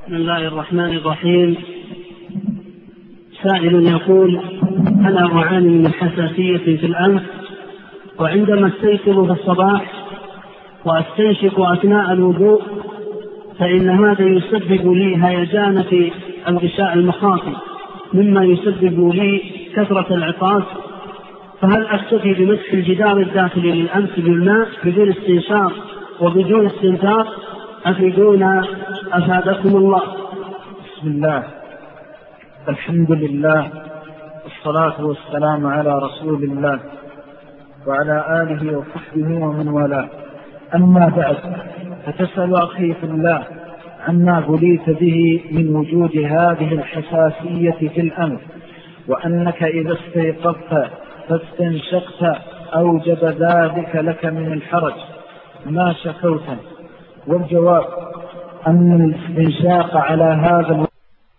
بسم الله الرحمن الرحيم. سائل يقول: أنا أعاني من حساسية في الأنف، وعندما استيقظ في الصباح وأستنشق أثناء الوضوء فإن هذا يسبب لي هيجان في الغشاء المخاطي، مما يسبب لي كثرة العطاس، فهل أكتفي بمسح الجدار الداخلي للأنف بالماء بدون استنشاق وبدون استنثار؟ أفيدونا أفادكم الله. بسم الله، الحمد لله، والصلاة والسلام على رسول الله وعلى آله وصحبه ومن والاه. أما بعد، فتسأل أخي في الله عما بليت به من وجود هذه الحساسية في الأنف، وأنك إذا استيقظت فاستنشقت أوجب ذلك لك من الحرج ما شكوته. والجواب أن الاستنشاق على هذا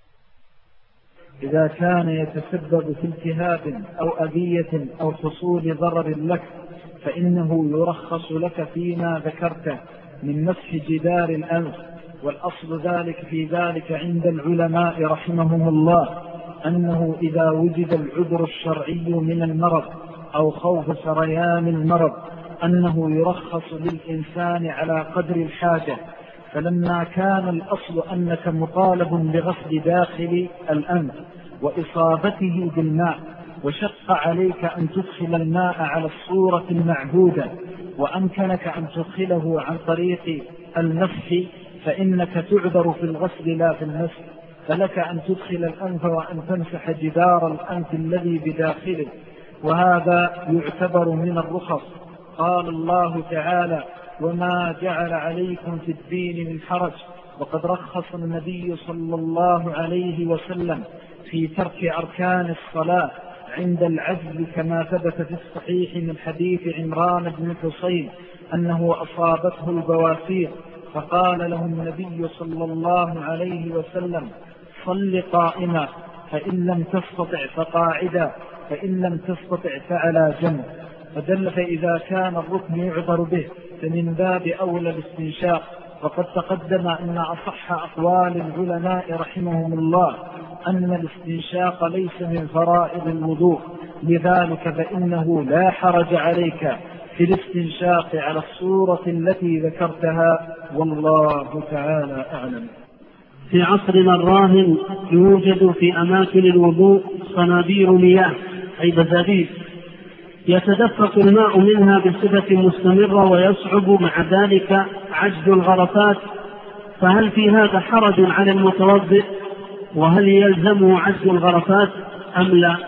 إذا كان يتسبب في التهاب أو أذية أو حصول ضرر لك فإنه يرخص لك فيما ذكرته من مسح جدار الأنف. والأصل ذلك في ذلك عند العلماء رحمهم الله أنه إذا وجد العذر الشرعي من المرض أو خوف سريان المرض أنه يرخص للإنسان على قدر الحاجة. فلما كان الأصل أنك مطالب بغسل داخل الأنف وإصابته بالماء، وشق عليك أن تدخل الماء على الصورة المعهودة وأمكنك أن تدخله عن طريق المسح، فإنك تعذر في الغسل لا في المسح، فلك أن تدخل الأنف وأن تمسح جدار الأنف الذي بداخله، وهذا يعتبر من الرخص. قال الله تعالى: وما جعل عليكم في الدين من حرج. وقد رخص النبي صلى الله عليه وسلم في ترك أركان الصلاة عند العجز، كما ثبت في الصحيح من حديث عمران بن حسين أنه أصابته البواسير فقال له النبي صلى الله عليه وسلم: صل قائما، فإن لم تستطع فقاعدا، فإن لم تستطع فعلى جنب. فدل فإذا كان الركن يعذر به فمن باب أولى الاستنشاق. وقد تقدم أن أصح أقوال العلماء رحمهم الله أن الاستنشاق ليس من فرائض الوضوء، لذلك فإنه لا حرج عليك في الاستنشاق على الصورة التي ذكرتها، والله تعالى أعلم. في عصرنا الراهن يوجد في أماكن الوضوء صنابير مياه أي بزابيب يتدفق الماء منها بصفة مستمرة ويصعب مع ذلك عجز الغرفات، فهل في هذا حرج على المتوضئ؟ وهل يلزمه عجز الغرفات أم لا؟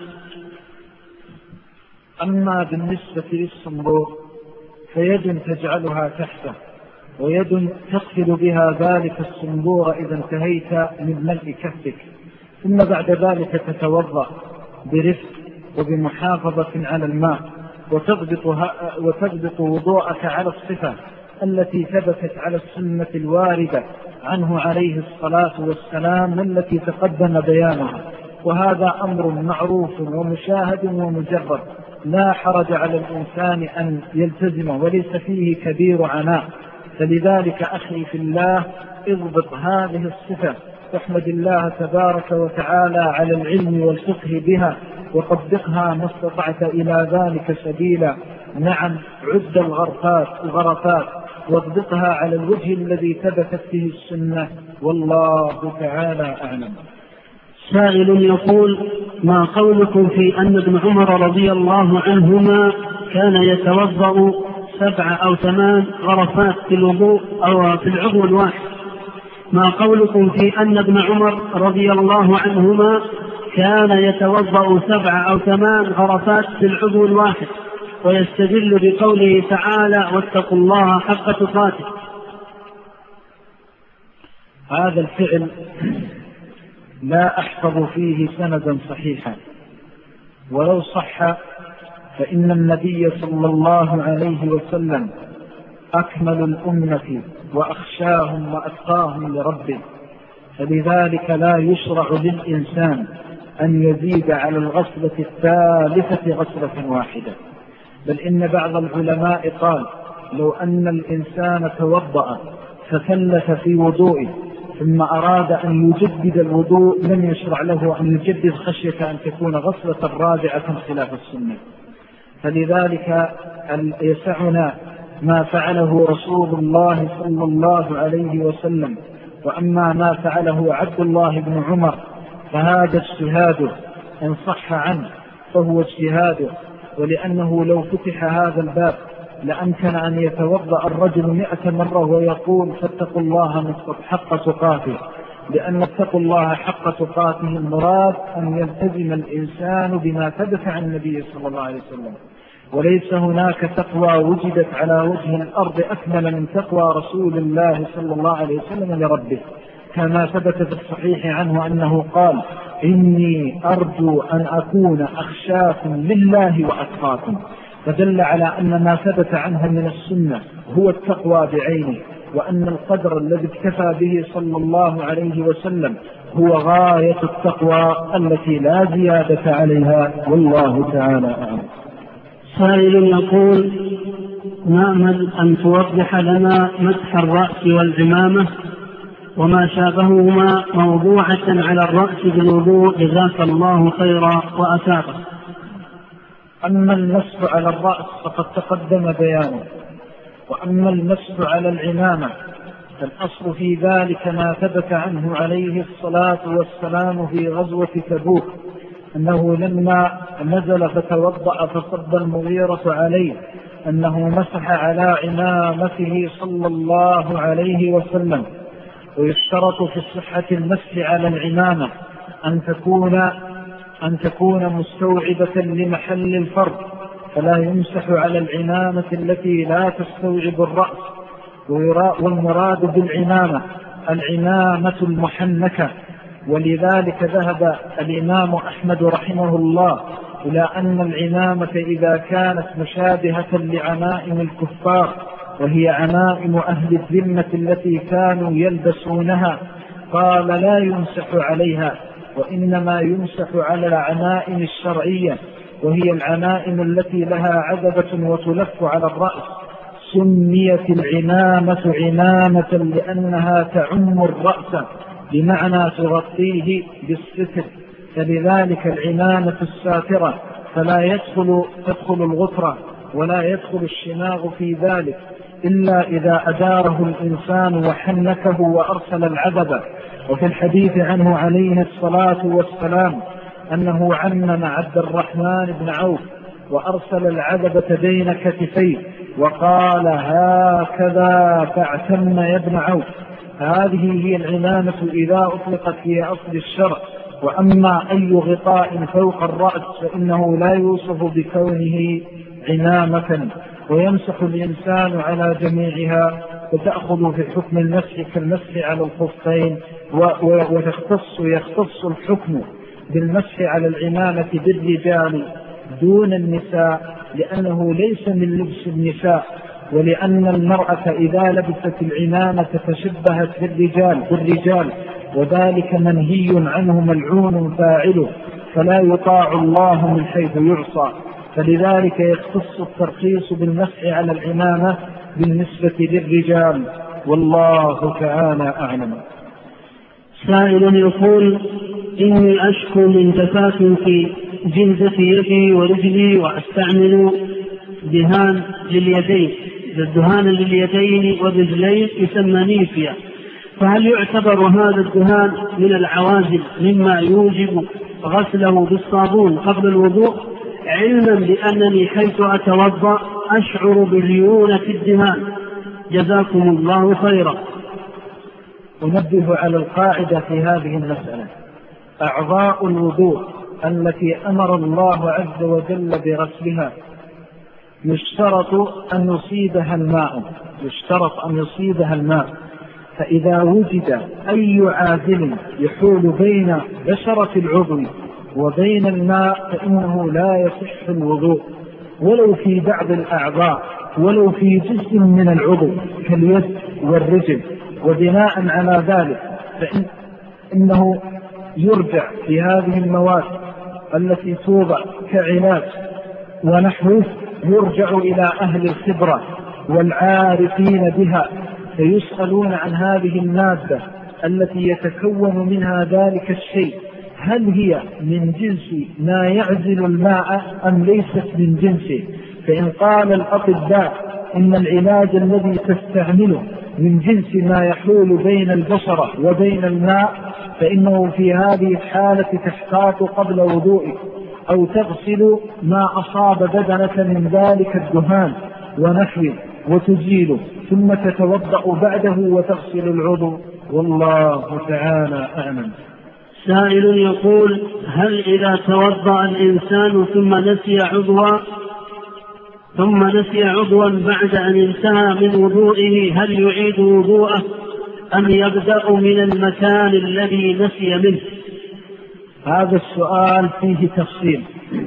أما بالنسبة للصنبور فيد تجعلها تحته، ويد تقفل بها ذلك الصنبور إذا انتهيت من ملء كفك، ثم بعد ذلك تتوضأ برفق وبمحافظة على الماء، وتضبط وضوءك على الصفة التي ثبتت على السنة الواردة عنه عليه الصلاة والسلام التي تقدم بيانها. وهذا أمر معروف ومشاهد ومجرد، لا حرج على الإنسان أن يلتزمه وليس فيه كبير عناء. فلذلك أخي في الله اضبط هذه الصفة، واحمد الله تبارك وتعالى على العلم والفقه بها، وطبقها ما استطعت إلى ذلك سبيلا. نعم، عد الغرفات واضبطها على الوجه الذي ثبتت فيه السنة، والله تعالى أعلم. سائل يقول: ما قولكم في أن ابن عمر رضي الله عنهما كان يتوضأ 7 أو 8 غرفات في الوضوء أو في العضو الواحد؟ ما قولكم في أن ابن عمر رضي الله عنهما كان يتوضأ 7 أو 8 غرفات في العضو الواحد ويستدل بقوله تعالى: واتقوا الله حق تقاته؟ هذا الفعل لا أحفظ فيه سندا صحيحا، ولو صح فإن النبي صلى الله عليه وسلم أكمل الأمة وأخشاهم وأتقاهم لربه، فلذلك لا يشرع للإنسان أن يزيد على الغسلة الثالثة غسلة واحدة. بل إن بعض العلماء قال: لو أن الإنسان توضأ فثلث في وضوئه ثم أراد أن يجدد الوضوء لم يشرع له أن يجدد خشية أن تكون غسلة رابعة خلاف السنة. فلذلك يسعنا ما فعله رسول الله صلى الله عليه وسلم. وأما ما فعله عبد الله بن عمر فهذا اجتهاده، إن صح عنه فهو اجتهاده، ولأنه لو فتح هذا الباب لأمكن أن يتوضأ الرجل 100 مرة ويقول فاتقوا الله حق تقاته، لأن اتقوا الله حق تقاته المراد أن يلتزم الإنسان بما ثبت عن النبي صلى الله عليه وسلم، وليس هناك تقوى وجدت على وجه الأرض أكمل من تقوى رسول الله صلى الله عليه وسلم لربه، كما ثبت في الصحيح عنه أنه قال إني أرجو أن أكون أخشاكم لله وأتقاكم، فدل على أن ما ثبت عنه من السنة هو التقوى بعينه، وأن القدر الذي اكتفى به صلى الله عليه وسلم هو غاية التقوى التي لا زيادة عليها، والله تعالى أعلم. سائل يقول: نأمل أن توضح لنا مسح الرأس والعمامة وما شابههما موضوعة على الرأس بالوضوء، جزاك الله خيرا وأثابه. أما المسح على الرأس فقد تقدم بيانه، وأما المسح على العمامة فالأصل في ذلك ما ثبت عنه عليه الصلاة والسلام في غزوة تبوك أنه لما نزل فتوضأ فصب المغيرة عليه أنه مسح على عمامته صلى الله عليه وسلم. ويشترط في صحة المسح على العمامة أن تكون مستوعبة لمحل الفرد، فلا يمسح على العمامة التي لا تستوعب الرأس. والمراد بالعمامة العمامة المحنكة، ولذلك ذهب الإمام أحمد رحمه الله إلى أن العمامة إذا كانت مشابهة لعمائم الكفار وهي عمائم أهل الذمة التي كانوا يلبسونها قال لا يمسح عليها، وإنما يمسح على العمائم الشرعية، وهي العمائم التي لها عدبة وتلف على الرأس. سميت العمامة عمامة لأنها تعم الرأس بمعنى تغطيه بالستر، فلذلك العمامة الساترة فلا تدخل الغفرة ولا يدخل الشماغ في ذلك إلا إذا أداره الإنسان وحنكه وأرسل العذب. وفي الحديث عنه عليه الصلاة والسلام أنه عمم عبد الرحمن بن عوف وأرسل العذبة بين كتفيه وقال هكذا فاعتم يا ابن عوف. هذه هي العمامة إذا أطلقت في أصل الشرع. وأما أي غطاء فوق الرأس فإنه لا يوصف بكونه عمامة، ويمسح الإنسان على جميعها وتأخذ في حكم المسح كالمسح على الخفين، ويختص الحكم بالمسح على العمامة بالرجال دون النساء، لأنه ليس من لبس النساء، ولأن المرأة إذا لبست العمامة تشبهت بالرجال وذلك منهي عنه ملعون فاعله، فلا يطاع الله من حيث يعصى، فلذلك يختص الترخيص بالمسح على العمامة بالنسبة للرجال، والله تعالى أعلم. سائل يقول: إني أشكو من جفاف في جلدة يدي ورجلي وأستعمل دهان لليدين، الدهان لليدين والرجلين يسمى نيفيا، فهل يعتبر هذا الدهان من العوازل مما يوجب غسله بالصابون قبل الوضوء، علما بأنني حيث أتوضأ أشعر بليونة الدهان؟ جزاكم الله خيرا. أنبه على القاعدة في هذه المسألة: أعضاء الوضوء التي أمر الله عز وجل بغسلها يشترط أن يصيبها الماء، فإذا وجد أي عازل يحول بين بشرة العضو وبين الماء فإنه لا يصح الوضوء، ولو في بعض الأعضاء ولو في جزء من العضو كاليد والرجل. وبناء على ذلك فإنه يرجع في هذه المواد التي توضع كعلاج ونحوه، يرجع إلى أهل الخبرة والعارفين بها، فيسألون عن هذه المادة التي يتكون منها ذلك الشيء هل هي من جنس ما يعزل الماء أم ليست من جنسه؟ فإن قال الأطباء إن العلاج الذي تستعمله من جنس ما يحول بين البشرة وبين الماء، فإنه في هذه الحالة تحتاط قبل وضوئك أو تغسل ما أصاب بدنك من ذلك الدهان ونحوه وتزيله، ثم تتوضأ بعده وتغسل العضو، والله تعالى أعلم. سائل يقول: هل إذا توضأ الإنسان ثم نسي عضوا بعد أن انتهى من وضوئه هل يعيد وضوءه أم يبدأ من المكان الذي نسي منه؟ هذا السؤال فيه تفصيل.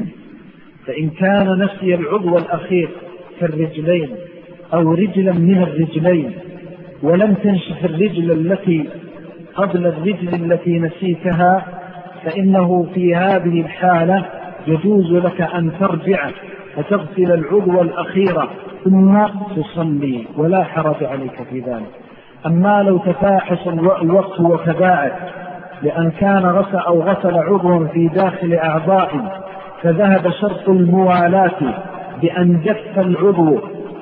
فإن كان نسي العضو الأخير كالرجلين أو رجلا من الرجلين ولم تنشف الرجل التي قبل الرجل التي نسيتها، فإنه في هذه الحالة يجوز لك أن ترجع وتغسل العضو الأخيرة ثم تصلي ولا حرج عليك في ذلك. أما لو تفاحص الوقت وتباعد لأن كان غسل عضوا في داخل أعضاء فذهب شرط الموالاة بأن جف العضو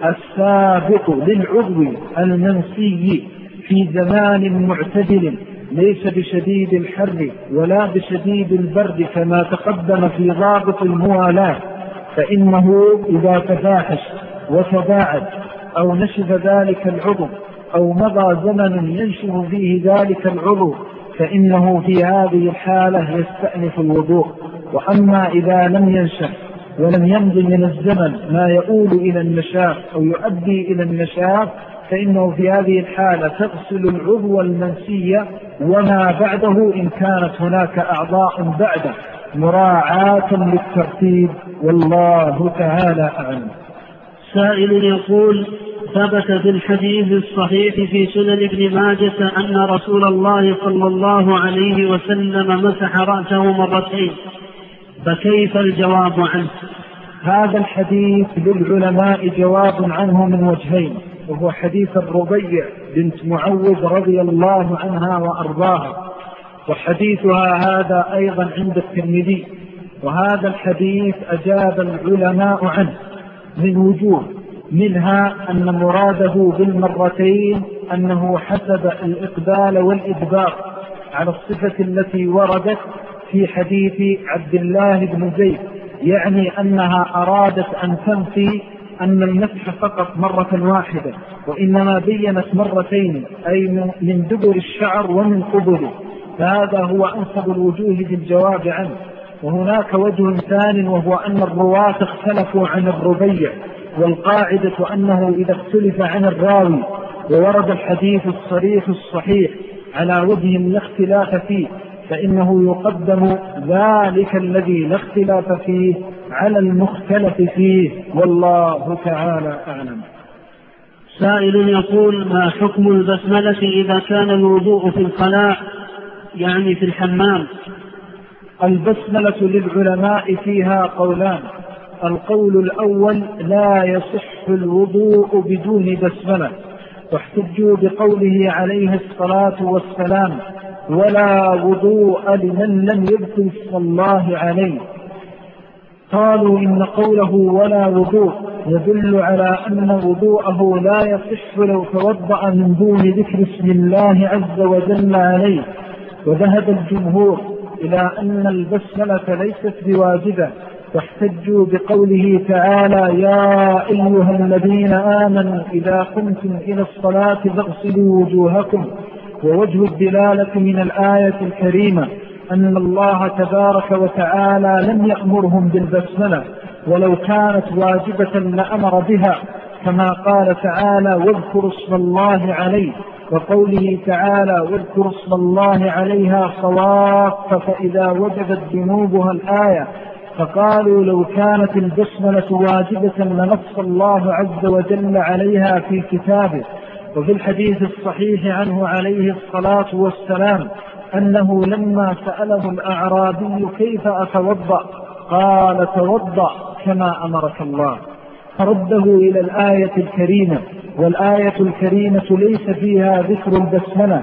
السابق للعضو المنسي في زمان معتدل ليس بشديد الحر ولا بشديد البرد كما تقدم في ضابط الموالاة، فإنه إذا تفاحش وتباعد أو نشف ذلك العضو أو مضى زمن ينشف فيه ذلك العضو فإنه في هذه الحالة يستأنف الوضوء. وأما إذا لم ينشف ولم يمضي من الزمن ما يؤول إلى النشاف أو يؤدي إلى النشاف فإنه في هذه الحالة تغسل العضو المنسية وما بعده إن كانت هناك أعضاء بعده مراعاة للترتيب، والله تعالى أعلم. سائل يقول: ثبت في الحديث الصحيح في سنن ابن ماجة أن رسول الله صلى الله عليه وسلم مسح رأسه مرتين، فكيف الجواب عنه؟ هذا الحديث للعلماء جواب عنه من وجهين، وهو حديث الربيع بنت معوذ رضي الله عنها وأرضاها، وحديثها هذا أيضا عند الترمذي. وهذا الحديث أجاب العلماء عنه من وجوه، منها أن مراده بالمرتين أنه حسب الإقبال والإدبار على الصفة التي وردت في حديث عبد الله بن زيد، يعني أنها أرادت أن تنفي أن المسح فقط مرة واحدة، وإنما بينت مرتين أي من دبر الشعر ومن قبله، فهذا هو أنسب الوجوه بالجواب عنه. وهناك وجه ثاني وهو أن الرواة اختلفوا عن الربيع، والقاعدة أنه إذا اختلف عن الراوي وورد الحديث الصريح الصحيح على وجه لا اختلاف فيه فإنه يقدم ذلك الذي لا اختلاف فيه على المختلف فيه، والله تعالى أعلم. سائل يقول: ما حكم البسملة إذا كان الوضوء في الخلاء يعني في الحمام؟ البسملة للعلماء فيها قولان. القول الأول: لا يصح الوضوء بدون بسملة، واحتجوا بقوله عليه الصلاة والسلام: ولا وضوء لمن لم يذكر اسم الله عليه. قالوا إن قوله ولا وضوء يدل على أن وضوءه لا يصح لو توضأ من دون ذكر اسم الله عز وجل عليه. وذهب الجمهور إلى أن البسملة ليست بواجبة، واحتجوا بقوله تعالى: يا أيها الذين آمنوا إذا قمتم إلى الصلاة فاغسلوا وجوهكم. ووجه الدلالة من الآية الكريمة أن الله تبارك وتعالى لم يأمرهم بالبسملة، ولو كانت واجبة لأمر بها، كما قال تعالى: واذكروا اسم الله عليه، وقوله تعالى: واذكروا اسم الله عليها صواف فإذا وجبت ذنوبها الآية. فقالوا لو كانت البسملة واجبة لنص الله عز وجل عليها في كتابه. وفي الحديث الصحيح عنه عليه الصلاة والسلام أنه لما سأله الأعرابي: كيف أتوضأ؟ قال: توضأ كما أمرك الله. فرده إلى الآية الكريمة، والآية الكريمة ليس فيها ذكر البسملة،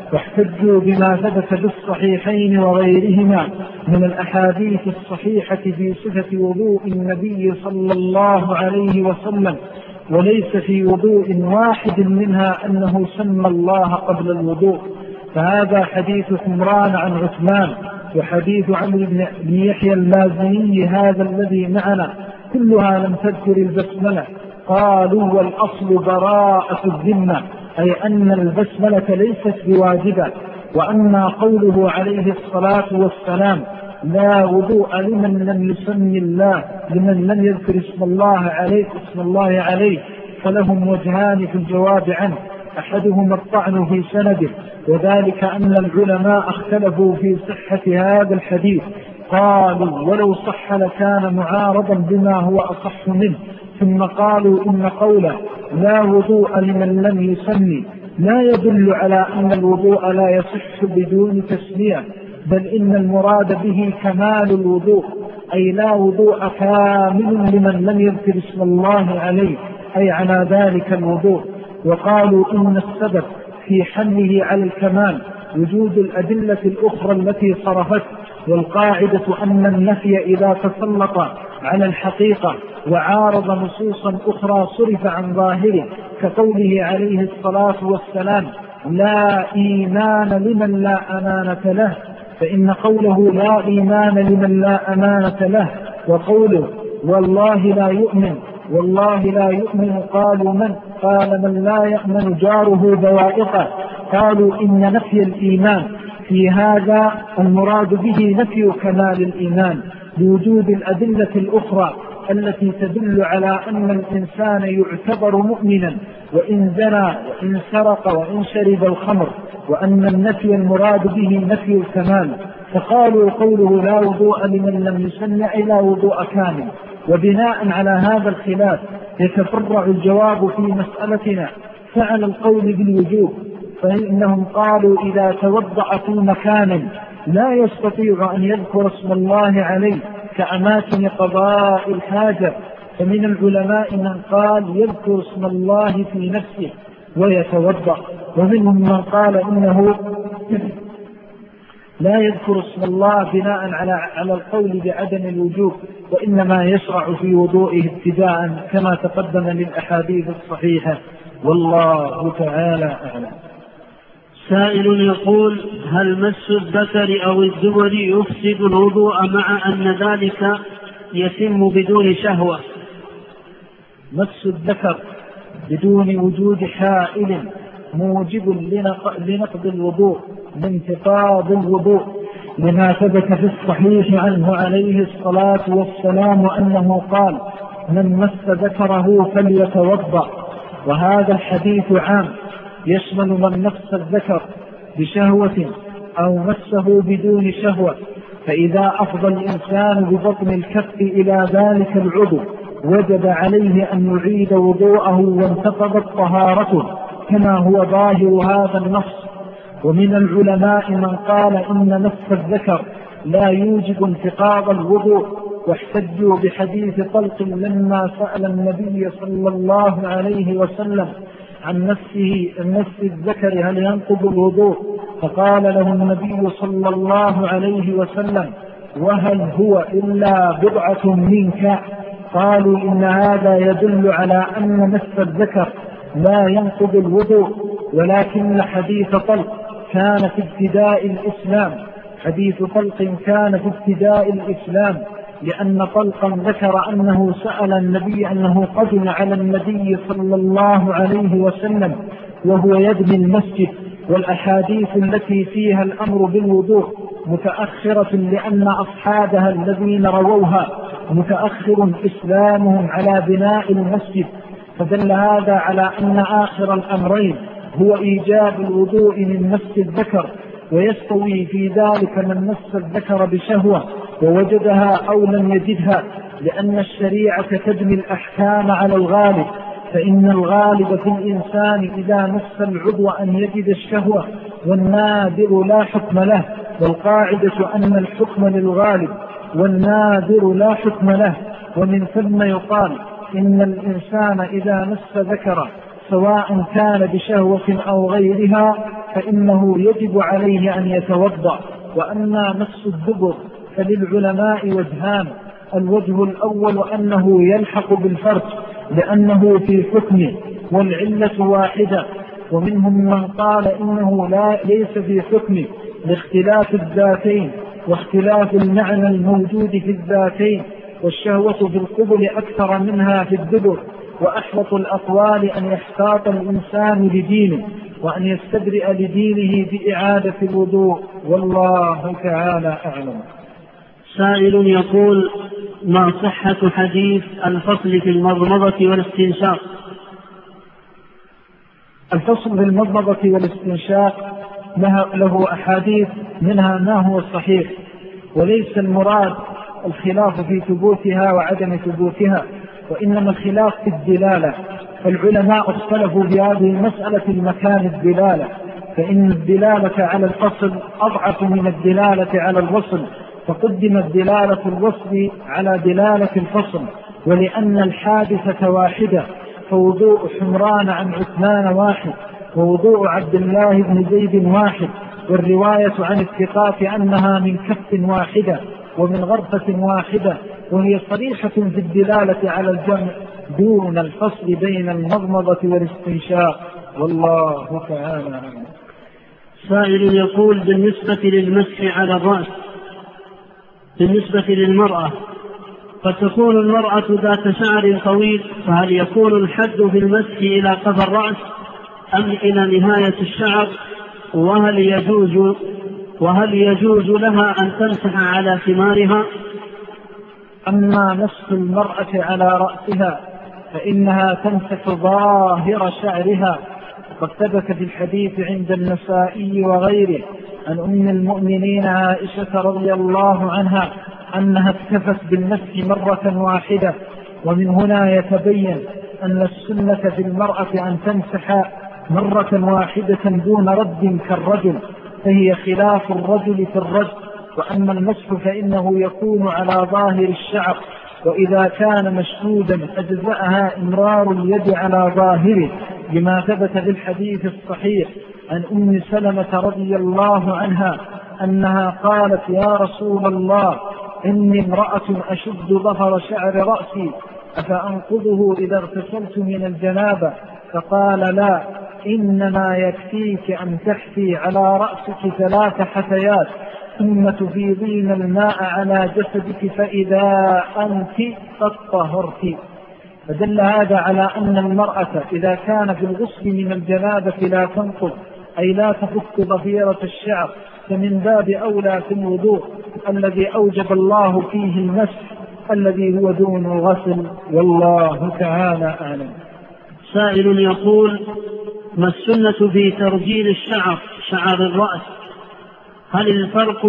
واحتجوا بما ثبت بالصحيحين وغيرهما من الأحاديث الصحيحة في صفة وضوء النبي صلى الله عليه وسلم، وليس في وضوء واحد منها أنه سمى الله قبل الوضوء. فهذا حديث حمران عن عثمان، وحديث عمرو بن يحيى اللازمي هذا الذي معنا، كلها لم تذكر البسملة. قالوا والأصل براءة الذمة، أي أن البسملة ليست بواجبة. وأما قوله عليه الصلاة والسلام لا وضوء لمن لم يسمي الله، لمن لم يذكر اسم الله عليه، فلهم وجهان في الجواب عنه، أحدهما الطعن في سنده، وذلك أن العلماء اختلفوا في صحة هذا الحديث. قالوا ولو صح لكان معارضا بما هو أصح منه، ثم قالوا إن قوله لا وضوء لمن لم يسمي لا يدل على أن الوضوء لا يصح بدون تسمية، بل إن المراد به كمال الوضوء، أي لا وضوء كامل لمن لم يذكر اسم الله عليه، أي على ذلك الوضوء. وقالوا إن السبب في حمله على الكمال وجود الأدلة الأخرى التي صرفت، والقاعدة أن النفي إذا تسلط على الحقيقة وعارض نصوصا أخرى صرف عن ظاهره، كقوله عليه الصلاة والسلام لا إيمان لمن لا أمانة له، فإن قوله لا إيمان لمن لا أمانة له وقوله والله لا يؤمن قالوا من؟ قال من لا يأمن جاره بوائقه. قالوا إن نفي الإيمان في هذا المراد به نفي كمال الإيمان بوجود الأدلة الأخرى التي تدل على أن الإنسان يعتبر مؤمنا وإن زنى وإن سرق وإن شرب الخمر، وأن النفي المراد به نفي الكمال. فقالوا قوله لا وضوء لمن لم يسمع لا وضوء كامل. وبناء على هذا الخلاف يتفرع الجواب في مسألتنا فعلى القول بالوجوب، فإنهم قالوا إذا توضأ في مكان لا يستطيع أن يذكر اسم الله عليه كأماكن قضاء الحاجة، فمن العلماء من قال يذكر اسم الله في نفسه ويتوضأ، ومنهم من قال إنه لا يذكر اسم الله بناء على القول بعدم الوجوب، وإنما يشرع في وضوئه ابتداء كما تقدم للأحاديث الصحيحة، والله تعالى أعلم. سائل يقول هل مس الذكر أو الدبر يفسد الوضوء مع أن ذلك يتم بدون شهوة؟ مس الذكر بدون وجود حائل موجب لنقض الوضوء لانتقاض الوضوء، لما ثبت في الصحيح عنه عليه الصلاة والسلام أنه قال من مس ذكره فليتوضأ. وهذا الحديث عام يشمل من مس الذكر بشهوة أو مسه بدون شهوة، فإذا أفضى الإنسان ببطن الكف إلى ذلك العضو وجب عليه أن يعيد وضوءه وانتقضت طهارته كما هو ظاهر هذا النص. ومن العلماء من قال إن مس الذكر لا يوجب انتقاض الوضوء، واحتجوا بحديث طلق لما سأل النبي صلى الله عليه وسلم عن مس الذكر هل ينقض الوضوء، فقال له النبي صلى الله عليه وسلم وهل هو إلا بضعة منك؟ قالوا إن هذا يدل على أن مس الذكر لا ينقض الوضوء، ولكن حديث طلق كان في ابتداء الإسلام، حديث طلق كان في ابتداء الإسلام، لأن طلقا ذكر أنه سأل النبي أنه قدم على النبي صلى الله عليه وسلم وهو يبني المسجد، والأحاديث التي فيها الأمر بالوضوء متأخرة لأن أصحابها الذين رووها متأخر إسلامهم على بناء المسجد، فدل هذا على أن آخر الأمرين هو إيجاب الوضوء من مس الذكر، ويستوي في ذلك من مس الذكر بشهوة ووجدها أو لم يجدها، لأن الشريعة تبني الأحكام على الغالب، فإن الغالب في الإنسان إذا مس العضو أن يجد الشهوة، والنادر لا حكم له، والقاعدة أن الحكم للغالب والنادر لا حكم له. ومن ثم يقال إن الإنسان إذا مس ذكره سواء كان بشهوة أو غيرها فإنه يجب عليه أن يتوضأ. وأما مس الدبر فللعلماء وجهان: الوجه الأول أنه يلحق بالفرج لأنه في حكمه والعلة واحدة، ومنهم من قال إنه ليس في حكمه لاختلاف الذاتين واختلاف المعنى الموجود في الذاتين، والشهوة في القبل أكثر منها في الدبر. وأحوط الأقوال أن يحتاط الإنسان لدينه وأن يستبرئ لدينه بإعادة الوضوء، والله تعالى أعلم. سائل يقول: ما صحة حديث الفصل في المضمضة والاستنشاق؟ الفصل في المضمضة والاستنشاق له أحاديث، منها ما هو الصحيح، وليس المراد الخلاف في ثبوتها وعدم ثبوتها، وإنما الخلاف في الدلالة. فالعلماء اختلفوا في هذه المسألة المكان الدلالة، فإن الدلالة على الفصل أضعف من الدلالة على الوصل، فقدمت دلالة الوصل على دلالة الفصل. ولأن الحادثة واحدة فوضوء حمران عن عثمان واحد، ووضوء عبد الله بن زيد واحد، والرواية عن الثقات أنها من كف واحدة ومن غرفة واحدة، وهي صريحة في الدلالة على الجمع دون الفصل بين المضمضة والاستنشاق، والله تعالى أعلم. سائل يقول: بالنسبة للمسح على الرأس بالنسبة للمرأة، قد تكون المرأة ذات شعر طويل، فهل يكون الحد في المسح إلى قفا الرأس أم إلى نهاية الشعر؟ وهل يجوز لها أن تمسح على ثمارها؟ أما مسح المرأة على رأسها فإنها تمسح ظاهر شعرها، وقد ثبت في الحديث عند النسائي وغيره عن أم المؤمنين عائشة رضي الله عنها أنها اكتفت بالمسح مرة واحدة. ومن هنا يتبين أن السنة في المرأة أن تمسح مرة واحدة دون رد كالرجل، فهي خلاف الرجل في الرد. وأما المسح فإنه يكون على ظاهر الشعر، وإذا كان مشدودا أجزأها إمرار اليد على ظاهره، لما ثبت في الحديث الصحيح عن أم سلمة رضي الله عنها أنها قالت: يا رسول الله، إني امرأة أشد ظهر شعر رأسي، أفأنقضه إذا اغتسلت من الجنابة؟ فقال: لا، إنما يكفيك أن تحفي على رأسك 3 حثيات ثم تفيضين الماء على جسدك فإذا أنت قد طهرت. فدل هذا على أن المرأة إذا كان في الغسل من الجنابة لا تنقض، أي لا تفك ضفيرة الشعر، فمن باب أولى في الوضوء الذي أوجب الله فيه المسح الذي هو دون الغسل، والله تعالى أعلم. سائل يقول: ما السنة في ترجيل شعر الرأس؟ هل الفرق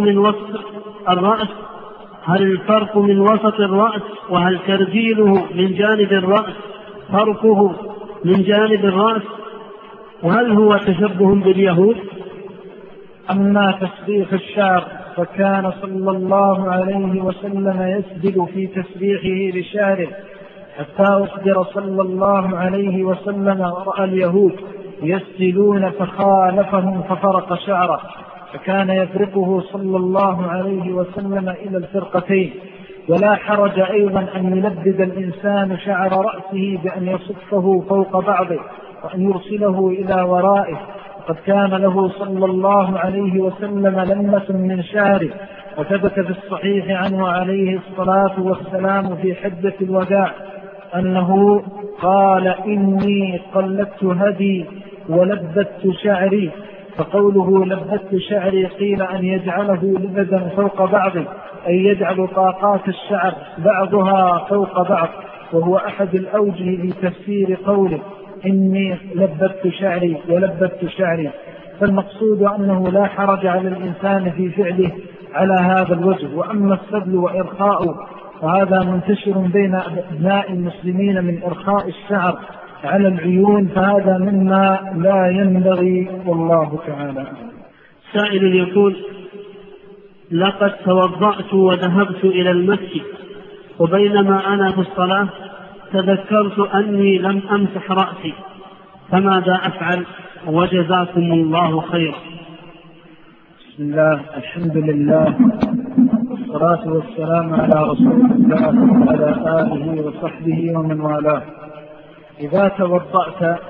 من وسط الرأس؟ وهل ترجيله من جانب الرأس فرقه من جانب الرأس؟ وهل هو تشبه باليهود؟ أما تسبيح الشعر فكان صلى الله عليه وسلم يسجد في تسبيحه لشعره حتى أخبر صلى الله عليه وسلم رأى اليهود يسجدون فخالفهم ففرق شعره، فكان يفرقه صلى الله عليه وسلم إلى الفرقتين. ولا حرج أيضا أن يلبد الإنسان شعر رأسه بأن يصفه فوق بعضه وأن يرسله إلى ورائه، وقد كان له صلى الله عليه وسلم لمة من شعره، وثبت في الصحيح عنه عليه الصلاة والسلام في حجة الوداع أنه قال: إني قلدت هدي ولبدت شعري. فقوله لبدت شعري قيل أن يجعله لبدا فوق بعضه، أي يجعل طاقات الشعر بعضها فوق بعض، وهو أحد الأوجه لتفسير قوله إني لبدت شعري ولبدت شعري. فالمقصود أنه لا حرج على الإنسان في فعله على هذا الوجه. وأما السبل وإرخاء وهذا منتشر بين أبناء المسلمين من إرخاء الشعر على العيون، فهذا مما لا ينبغي، والله تعالى. سائل يقول: لقد توضأت وذهبت إلى المسجد، وبينما أنا في الصلاة تذكرت أني لم أمسح رأسي، فماذا أفعل؟ وجزاكم الله خيرا. بسم الله، الحمد لله، والصلاة والسلام على رسول الله وعلى آله وصحبه ومن والاه. إذا توضأت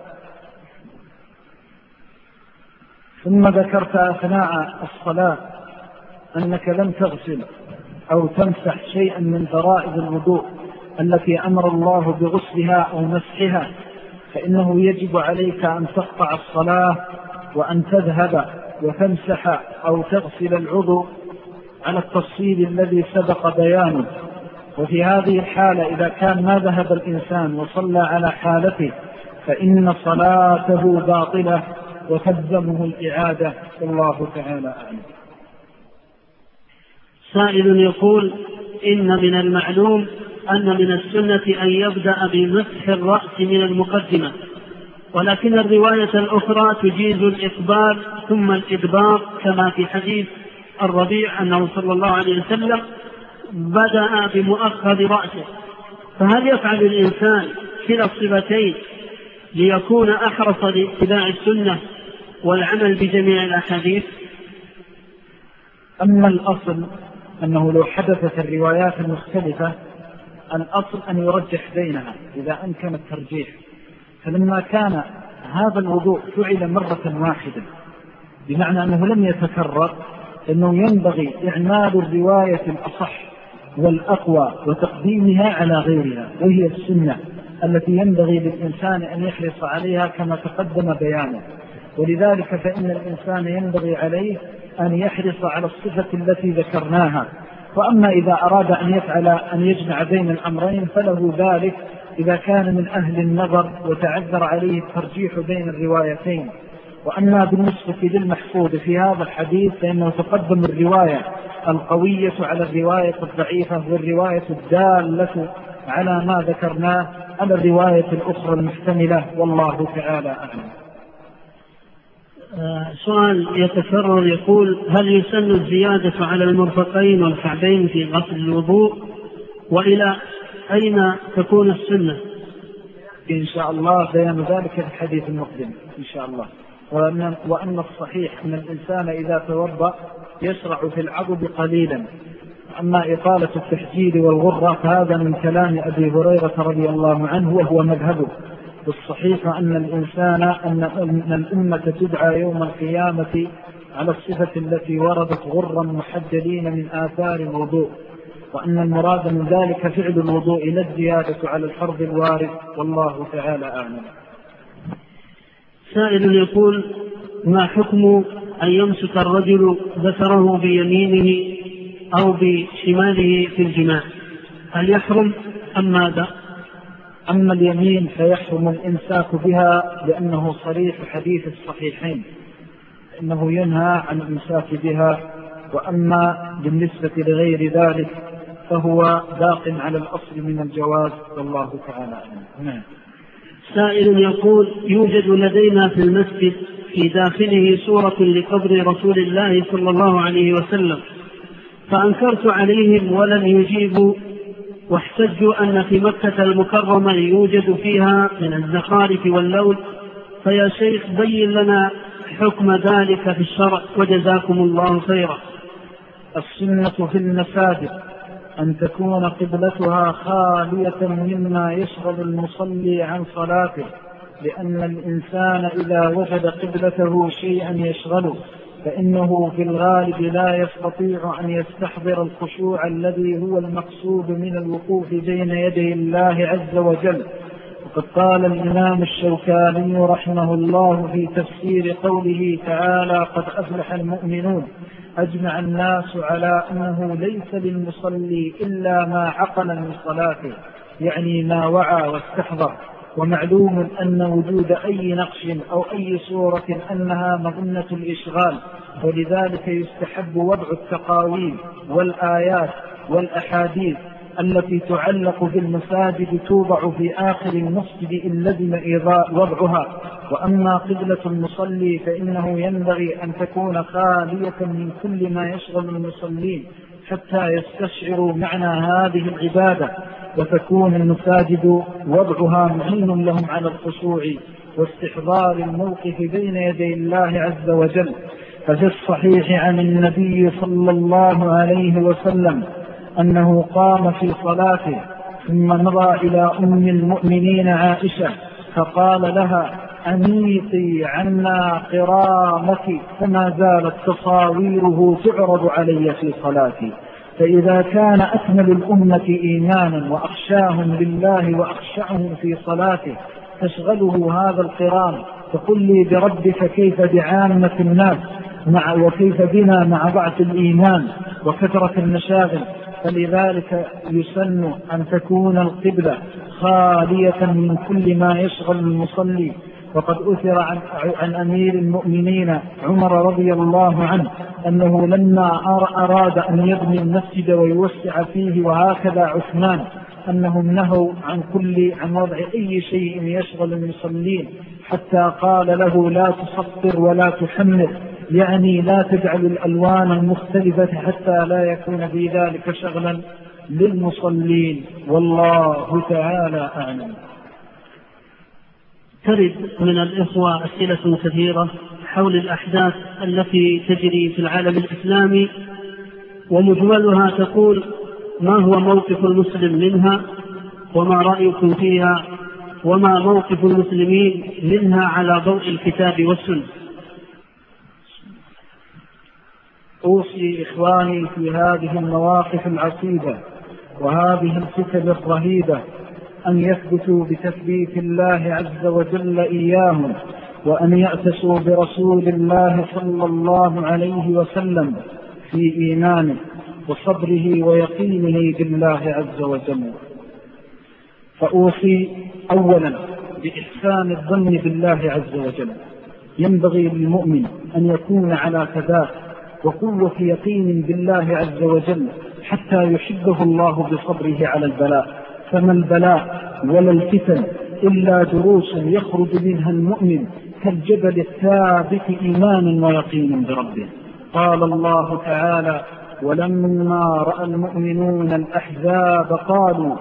ثم ذكرت أثناء الصلاة أنك لم تغسل أو تمسح شيئا من فرائض الوضوء التي أمر الله بغسلها أو مسحها، فإنه يجب عليك أن تقطع الصلاة وأن تذهب وتمسح أو تغسل العضو على التفصيل الذي سبق بيانه. وفي هذه الحالة إذا كان ما ذهب الإنسان وصلى على حالته فإن صلاته باطلة وتلزمه الإعادة، والله تعالى أعلم. سائل يقول: إن من المعلوم أن من السنة أن يبدأ بمسح الرأس من المقدمة، ولكن الرواية الأخرى تجيز الإقبال ثم الإدبار، كما في حديث الربيع أنه صلى الله عليه وسلم بدأ بمؤخر رأسه. فهل يفعل الإنسان كلا الصفتين ليكون أحرص لاتباع السنة والعمل بجميع الأحاديث؟ أما الأصل أنه لو حدثت الروايات المختلفة الأصل أن يرجح بينها إذا أمكن الترجيح. فلما كان هذا الوضوء فعل مرة واحدة بمعنى أنه لم يتكرر، أنه ينبغي إعمال الرواية الأصح والأقوى وتقديمها على غيرها، وهي السنة التي ينبغي للإنسان أن يحرص عليها كما تقدم بيانه. ولذلك فإن الإنسان ينبغي عليه أن يحرص على الصفة التي ذكرناها. وأما إذا أراد أن يجمع بين الأمرين فله ذلك إذا كان من أهل النظر وتعذر عليه الترجيح بين الروايتين. وأما بالنسبة للمحفوظ في هذا الحديث فإنه تقدم الرواية القوية على الرواية الضعيفة، والرواية الدالة على ما ذكرناه على الرواية الأخرى المحتملة، والله تعالى أعلم. سؤال يتكرر يقول: هل يسن الزيادة على المرفقين والكعبين في غسل الوضوء؟ وإلى أين تكون السنة؟ إن شاء الله بيان ذلك في الحديث المقدم إن شاء الله. وأن الصحيح أن الإنسان إذا توضأ يشرع في العضد قليلا. أما إطالة التحجيل والغرة فهذا من كلام أبي هريرة رضي الله عنه وهو مذهبه. والصحيح أن الأمة تدعى يوم القيامة على الصفة التي وردت غرا محجلين من آثار الوضوء، وأن المراد من ذلك فعل الوضوء لا الزيادة على الفرض الوارد، والله تعالى أعلم. سائل يقول: ما حكم أن يمسك الرجل ذكره بيمينه أو بشماله في الجماع؟ هل يحرم أم ماذا؟ أما اليمين فيحرم الإمساك بها لأنه صريح حديث الصحيحين إنه ينهى عن الإمساك بها. وأما بالنسبة لغير ذلك فهو باق على الأصل من الجواز، والله تعالى أعلم. سائل يقول: يوجد لدينا في المسجد في داخله صورة لقبر رسول الله صلى الله عليه وسلم، فأنكرت عليهم ولم يجيبوا، واحتجوا أن في مكة المكرمة يوجد فيها من الزخارف واللون، فيا شيخ بين لنا حكم ذلك في الشرع وجزاكم الله خيرا. السنة في المساجد أن تكون قبلتها خالية مما يشغل المصلي عن صلاته، لأن الإنسان إذا وجد قبلته شيئا يشغله فإنه في الغالب لا يستطيع أن يستحضر الخشوع الذي هو المقصود من الوقوف بين يدي الله عز وجل. وقد قال الإمام الشوكاني رحمه الله في تفسير قوله تعالى: قد أفلح المؤمنون، أجمع الناس على أنه ليس للمصلي إلا ما عقل من صلاته، يعني ما وعى واستحضر. ومعلوم أن وجود أي نقش أو أي صورة أنها مظنة الإشغال، ولذلك يستحب وضع التقاويم والآيات والأحاديث التي تعلق بالمساجد توضع في آخر المسجد إن لزم وضعها. وأما قبلة المصلي فإنه ينبغي أن تكون خالية من كل ما يشغل المصلين حتى يستشعروا معنى هذه العبادة، وتكون المساجد وضعها معين لهم على الخشوع واستحضار الموقف بين يدي الله عز وجل. ففي الصحيح عن النبي صلى الله عليه وسلم أنه قام في صلاته ثم نظر إلى أم المؤمنين عائشة فقال لها: أميطي عنا قرامك، فما زالت تصاويره تعرض علي في صلاتي. فإذا كان أكمل الأمة إيمانا وأخشاهم لله وأخشعهم في صلاته تشغله هذا القرام، فقل لي بربك كيف بعامة الناس وكيف بنا مع ضعف الإيمان وكثرة المشاغل. فلذلك يسن أن تكون القبلة خالية من كل ما يشغل المصلي. وقد أثر عن أمير المؤمنين عمر رضي الله عنه أنه لما أراد أن يبني المسجد ويوسع فيه، وهكذا عثمان، أنهم نهوا عن وضع أي شيء يشغل المصلين، حتى قال له: لا تسطر ولا تحمر، يعني لا تجعل الألوان المختلفة حتى لا يكون في ذلك شغلا للمصلين. والله تعالى أعلم. ترد من الإخوة أسئلة كثيرة حول الأحداث التي تجري في العالم الإسلامي، ومجملها تقول: ما هو موقف المسلم منها، وما رأيكم فيها، وما موقف المسلمين منها على ضوء الكتاب والسنة؟ أوصي إخواني في هذه المواقف العصيبة وهذه الفتن الرهيبة أن يثبتوا بتثبيت الله عز وجل إياهم، وأن يأتسوا برسول الله صلى الله عليه وسلم في إيمانه وصبره ويقينه بالله عز وجل. فأوصي أولا بإحسان الظن بالله عز وجل. ينبغي للمؤمن أن يكون على ثبات وقوة يقين بالله عز وجل حتى يحبه الله بصبره على البلاء. فما البلاء ولا الفتن إلا دروس يخرج منها المؤمن كالجبل الثابت إيمانا ويقين بربه. قال الله تعالى: ولما رأى المؤمنون الأحزاب قالوا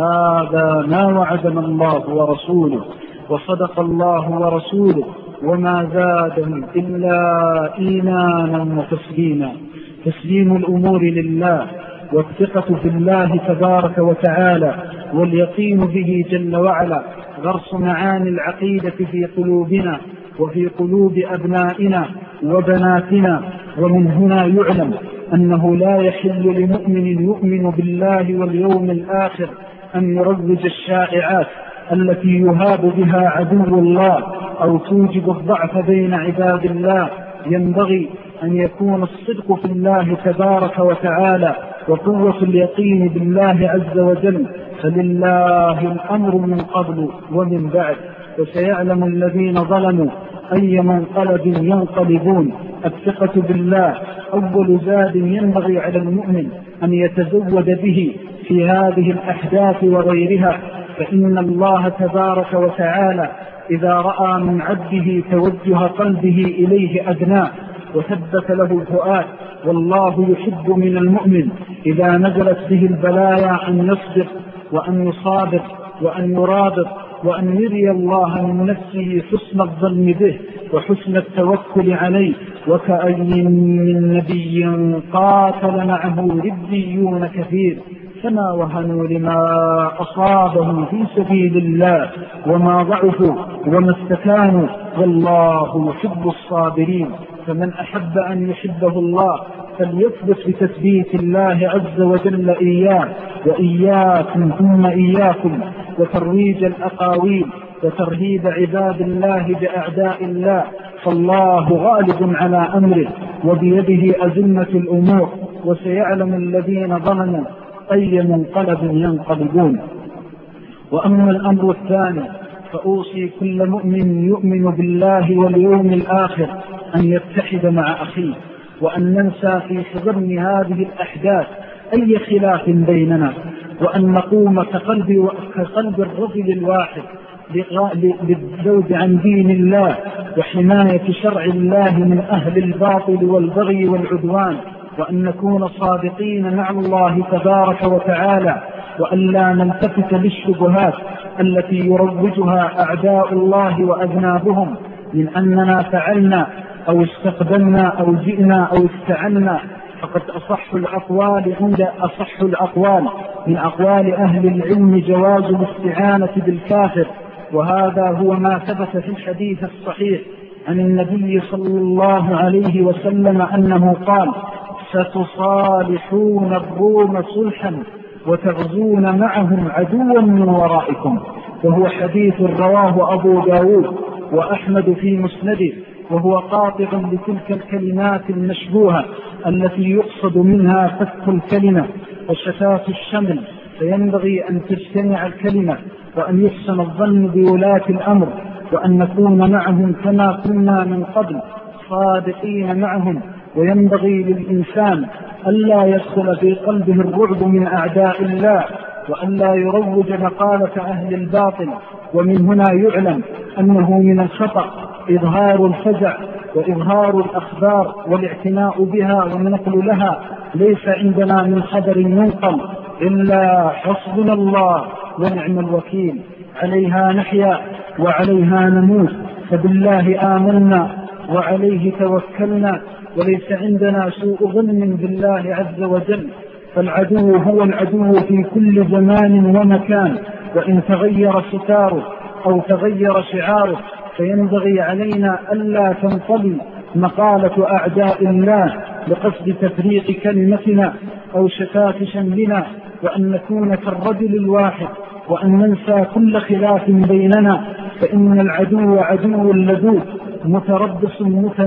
هذا ما وعدنا الله ورسوله وصدق الله ورسوله وما زادهم إلا إيمانا وتسليما. تسليم الأمور لله والثقة في الله تبارك وتعالى واليقين به جل وعلا غرس معاني العقيدة في قلوبنا وفي قلوب أبنائنا وبناتنا. ومن هنا يعلم أنه لا يحل لمؤمن يؤمن بالله واليوم الآخر أن يروج الشائعات التي يهاب بها عدو الله أو توجب الضعف بين عباد الله. ينبغي أن يكون الصدق في الله تبارك وتعالى وقوة اليقين بالله عز وجل، فلله الأمر من قبل ومن بعد، وسيعلم الذين ظلموا أي منقلب ينقلبون. الثقة بالله أول زاد ينبغي على المؤمن أن يتزود به في هذه الأحداث وغيرها، فإن الله تبارك وتعالى إذا رأى من عبده توجه قلبه إليه أدناه وثبت له الفؤاد. والله يحب من المؤمن إذا نزلت به البلايا أن يصبر وأن يصابر وأن يرابط وأن يري الله من نفسه حسن الظن به وحسن التوكل عليه. وكأي من نبي قاتل معه ربيون كثير فما وهنوا لما أصابهم في سبيل الله وما ضعفوا وما استكانوا والله يحب الصابرين. فمن أحب أن يحبه الله فليثبت بتثبيت الله عز وجل إياه وإياكم ثم إياكم وترويج الأقاويل وترهيب عباد الله بأعداء الله. فالله غالب على أمره وبيده أزمة الأمور، وسيعلم الذين ظلموا أي منقلب ينقلبون. وأما الأمر الثاني فأوصي كل مؤمن يؤمن بالله واليوم الآخر أن يتحد مع أخيه، وأن ننسى في حضن هذه الأحداث أي خلاف بيننا، وأن نقوم كقلب الرجل الواحد للذود عن دين الله وحماية شرع الله من أهل الباطل والبغي والعدوان، وأن نكون صادقين مع الله تبارك وتعالى، وأن لا نلتفت للشبهات التي يروجها أعداء الله وأذنابهم من أننا فعلنا أو استقبلنا أو جئنا أو استعنا، فقد أصح الأقوال من أقوال أهل العلم جواز الاستعانة بالكافر. وهذا هو ما ثبت في الحديث الصحيح عن النبي صلى الله عليه وسلم أنه قال: ستصالحون الروم صلحا وتغزون معهم عدوا من ورائكم. وهو حديث رواه أبو داود وأحمد في مسنده، وهو قاطع لتلك الكلمات المشبوهة التي يقصد منها فك الكلمة وشتات الشمل، فينبغي أن تجتمع الكلمة وأن يحسن الظن بولاة الأمر، وأن نكون معهم كما كنا من قبل صادقين معهم. وينبغي للإنسان ألا يدخل في قلبه الرعب من أعداء الله، وألا يروج مقالة أهل الباطل. ومن هنا يعلم أنه من الخطأ إظهار الفزع وإظهار الأخبار والاعتناء بها والنقل لها. ليس عندنا من خبر ينقل إلا حسبنا الله ونعم الوكيل، عليها نحيا وعليها نموت، فبالله آمنا وعليه توكلنا، وليس عندنا سوء ظن بالله عز وجل. فالعدو هو العدو في كل زمان ومكان، وإن تغير ستاره أو تغير شعاره فينبغي علينا ألا تنطلي مقالة أعداء الله لقصد تفريق كلمتنا أو شتات شملنا، وأن نكون كالرجل الواحد، وأن ننسى كل خلاف بيننا. فإن العدو عدو لدود متربص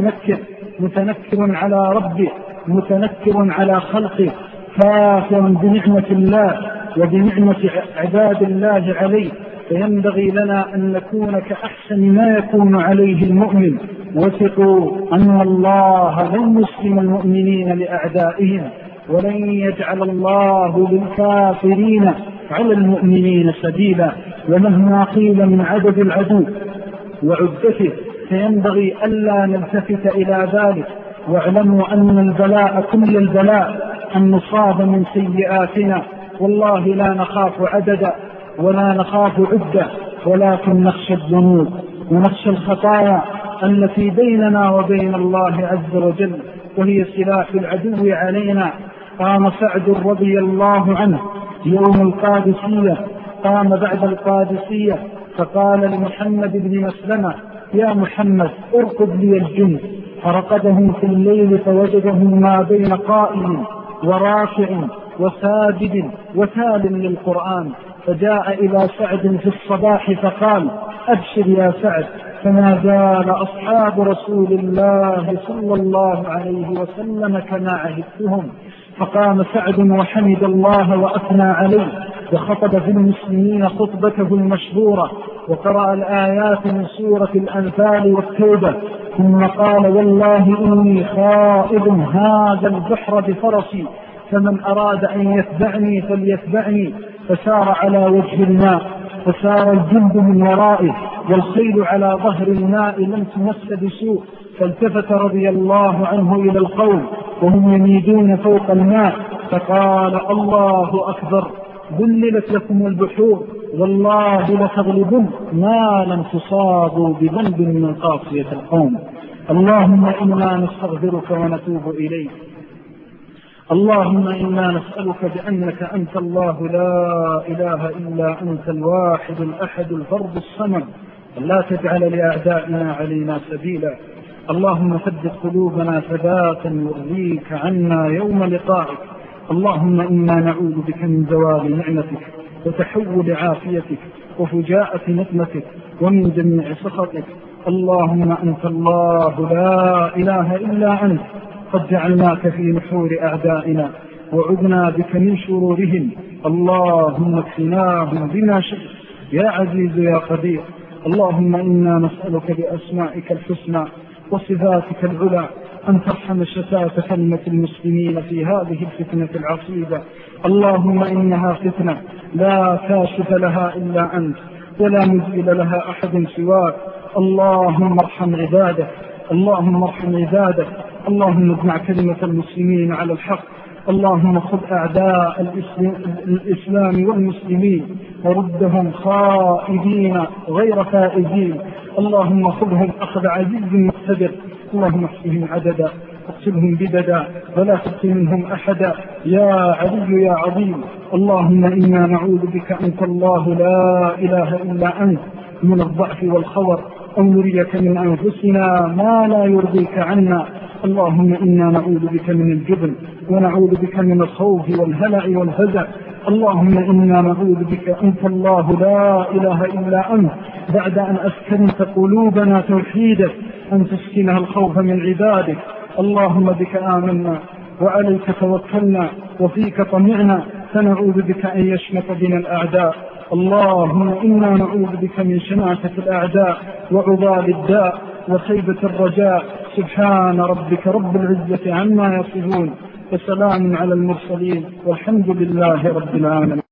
متنكر على ربه، متنكر على خلقه، كافر بنعمة الله وبنعمة عباد الله عليه. فينبغي لنا أن نكون كأحسن ما يكون عليه المؤمن. وثقوا أن الله لن يسلم المؤمنين لأعدائهم، ولن يجعل الله للكافرين على المؤمنين سبيلا. ومهما قيل من عدد العدو وعدته فينبغي ألا نلتفت إلى ذلك. واعلموا أن البلاء كل البلاء أن نصاب من سيئاتنا، والله لا نخاف عددا ولا نخاف عدة، ولكن نخشى الذنوب ونخشى الخطايا التي بيننا وبين الله عز وجل، وهي سلاح العدو علينا. قام سعد رضي الله عنه يوم القادسية، قام بعد القادسية فقال لمحمد بن مسلمة: يا محمد ارقد لي الجند. فرقدهم في الليل فوجدهم ما بين قائم وراكع وساجد وتال للقرآن، فجاء إلى سعد في الصباح فقال: أبشر يا سعد. فما زال أصحاب رسول الله صلى الله عليه وسلم كما عهدتهم. فقام سعد وحمد الله وأثنى عليه، وخطب في المسلمين خطبته المشهورة، وقرأ الآيات من سورة الأنفال والتوبة، ثم قال: والله إني خائض هذا البحر بفرسي، فمن أراد أن يتبعني فليتبعني. فسار على وجه الماء، فسار الجند من ورائه، والخيل على ظهر الماء لم تمس بسوء. فالتفت رضي الله عنه إلى القوم وهم يميدون فوق الماء فقال: الله أكبر، ذللت لكم البحور، والله لتغلبن ما لم تصابوا بذنب من قاصية القوم. اللهم إنا نستغفرك ونتوب إليك. اللهم إنا نسألك بأنك أنت الله لا إله إلا أنت الواحد الأحد الفرد الصمد، لا تجعل لأعدائنا علينا سبيلا. اللهم ثبت قلوبنا ثباتا يرضيك عنا يوم لقائك. اللهم إنا نعوذ بك من زوال نعمتك وتحول عافيتك وفجاءة نقمتك ومن جميع سخطك. اللهم أنت الله لا إله إلا أنت، قد جعلناك في نحور أعدائنا وعذنا بك من شرورهم. اللهم اكفناهم بما شئت يا عزيز يا قدير. اللهم إنا نسألك بأسمائك الحسنى وصفاتك العلى أن ترحم شتات كلمة المسلمين في هذه الفتنة العصيبة. اللهم إنها فتنة لا كاشف لها إلا أنت، ولا مزيل لها أحد سواك. اللهم ارحم عبادك، اللهم ارحم عبادك. اللهم اجمع كلمة المسلمين على الحق، اللهم خذ أعداء الإسلام والمسلمين وردهم خائبين غير فائزين، اللهم خذهم أخذ عزيز مقتدر، اللهم احصهم عددا واقتلهم بددا ولا تبق منهم أحدا يا علي يا عظيم. اللهم إنا نعوذ بك أنت الله لا إله إلا أنت من الضعف والخور، أو نريك من أنفسنا ما لا يرضيك عنا. اللهم إنا نعوذ بك من الجبن ونعوذ بك من الخوف والهلع والفزع. اللهم إنا نعوذ بك أنت الله لا إله إلا أنت بعد أن أسكنت قلوبنا توحيدك أن تسكنها الخوف من عبادك. اللهم بك آمنا وعليك توكلنا وفيك طمعنا، فنعوذ بك أن يشمت بنا الأعداء. اللهم إنا نعوذ بك من شماتة الأعداء وعضال الداء وخيبة الرجاء. سبحان ربك رب العزة عما يصفون وسلام على المرسلين والحمد لله رب العالمين.